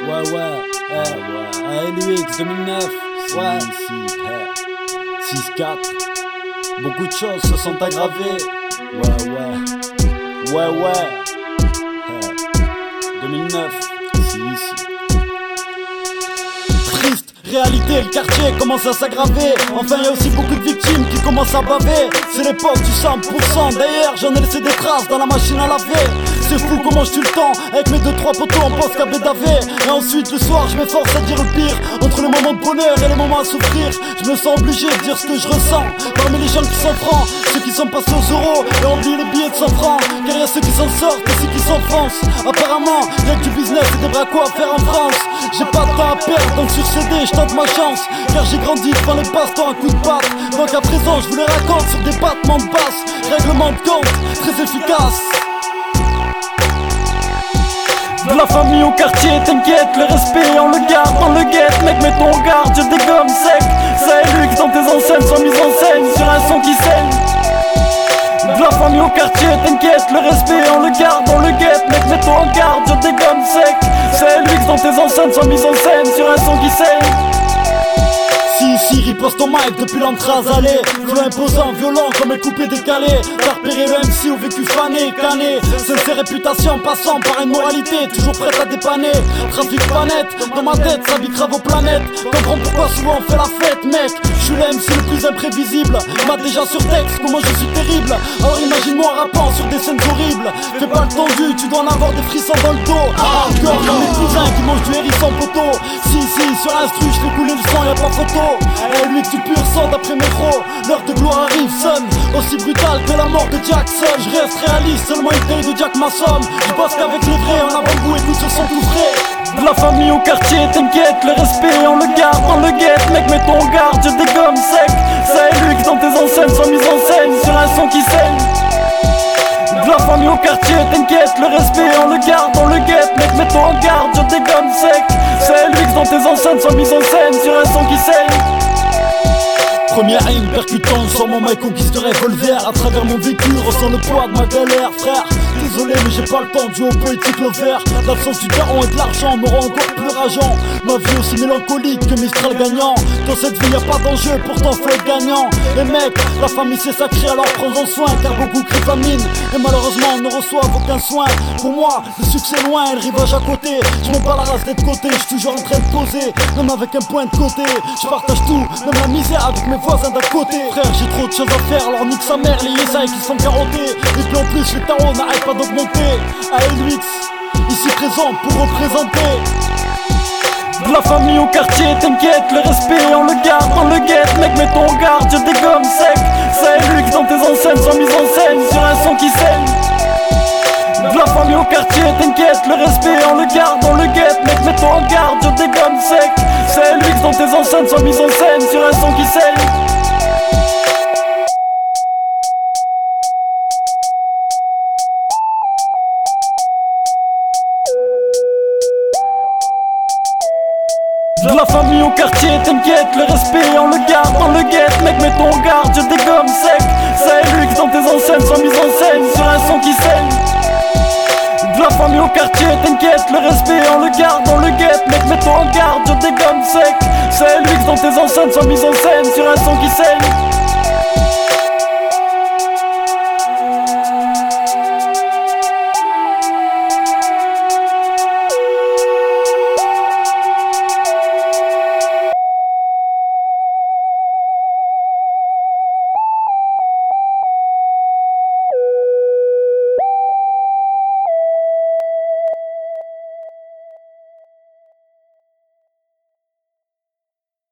LUX 2009, ouais, 6-4. Beaucoup de choses se sont aggravées. 2009, triste réalité, le quartier commence à s'aggraver. Enfin y a aussi beaucoup de victimes qui commencent à baver. C'est l'époque du 100%. D'ailleurs j'en ai laissé des traces dans la machine à laver. C'est fou comment je tue le temps avec mes 2-3 poteaux en poste à bédaver. Et ensuite le soir je m'efforce à dire le pire. Entre les moments de bonheur et les moments à souffrir, je me sens obligé de dire ce que je ressens. Parmi les gens qui sont francs, ceux qui sont passés aux euros et ont oublié les billets de 100 francs. Car y a ceux qui s'en sortent et ceux qui s'enfoncent. Apparemment y'a que du business et des bracos à faire en France. J'ai pas de temps à perdre donc sur CD je tente ma chance. Car j'ai grandi devant les bastons à coups de patte. Donc à présent je vous les raconte sur des battements de basse. Règlement de compte très efficace. De la famille au quartier, t'inquiète, le respect on le garde, on le guette. Mec mets ton garde, je dégomme sec. Ça et Lux dans tes enseignes sont mises en scène sur un son qui saigne. De la famille au quartier, t'inquiète, le respect on le garde, on le guette. Mec mets ton garde, je dégomme sec. Ça et Lux dans tes enceintes sont mises en scène sur un son qui saigne. Si riposte ton mic depuis l'entrée allée. Flow imposant, violent comme un coupé décalé. T'as repéré le MC au vécu fané, cané. C'est ses réputations passant par une moralité toujours prête à dépanner. Trafic pas net, dans ma tête ça grave aux planètes. Comprends pourquoi souvent on fait la fête mec. Je suis le MC le plus imprévisible. M'a déjà sur texte comment je suis terrible. Alors imagine-moi rappant sur des scènes horribles. Fais pas le tendu, tu dois en avoir des frissons dans le dos. Encore comme mes cousins qui mangent du hérisson poteau. Si sur l'instru je fais couler le sang y'a pas photo. Et lui que tu pur sang d'après métro. L'heure de gloire arrive sonne aussi brutale que la mort de Jackson. Je reste réaliste, seulement une taille de Jack Masson. Je bosse qu'avec les vrais, en avant-goût et tout se sont tout frais. De la famille au quartier, t'inquiète, le respect on le garde, on le guette. Mec mets ton garde, je dégomme sec. Ça et Lux dans tes enseignes sont mises en scène sur un son qui saigne. De la famille au quartier, t'inquiète, le respect on le garde, on le guette. Mec mets ton garde, je dégomme sec. Ça et Lux dans tes enceintes sont mises en scène sur un son qui saigne. Première rime percutante sur mon mic conquise de revolver. À travers mon vécu, ressens le poids de ma galère, frère. Désolé mais j'ai pas le temps du haut poétique l'over. L'absence du daron et de l'argent me rend encore plus rageant. Ma vie aussi mélancolique que Mistral gagnant. Dans cette vie y'a pas d'enjeu, pourtant faut être gagnant. Et mec, la famille c'est sacré alors prends-en soin. Car beaucoup crient famine et malheureusement ne reçoivent aucun soin. Pour moi, le succès loin et le rivage à côté. Je me bats la race d'être côté, je suis toujours en train de poser. Même avec un point de côté, je partage tout, même la misère avec mes voisins d'à côté. Frère j'ai trop de choses à faire, alors nique sa mère les yesailles qui se font carotter. Et puis en plus les tarots n'arrêtent pas d'augmenter. ALUX, ici présent pour représenter. De la famille au quartier, t'inquiète, le respect on le garde, on le guette. Mec mets ton garde, je dégomme sec. Ça et Lux dans tes enceintes sont mises en scène sur un son qui saigne. De la famille au quartier, t'inquiète, le respect on le garde, on le guette. Mec mets ton garde, je dégomme sec. Ça et Lux dans tes enceintes sont mises en scène sur un son qui saigne. De la famille au quartier, t'inquiète, le respect on le garde, on le guette. Mec mets ton garde, je dégomme sec. Ça et Lux dans tes enceintes sont mises en scène sur un son qui saigne. De la famille au quartier, t'inquiète, le respect on le garde, on le guette. Mec mets ton garde, je dégomme sec. Ça et Lux dans tes enceintes sont mises en scène sur un son qui saigne.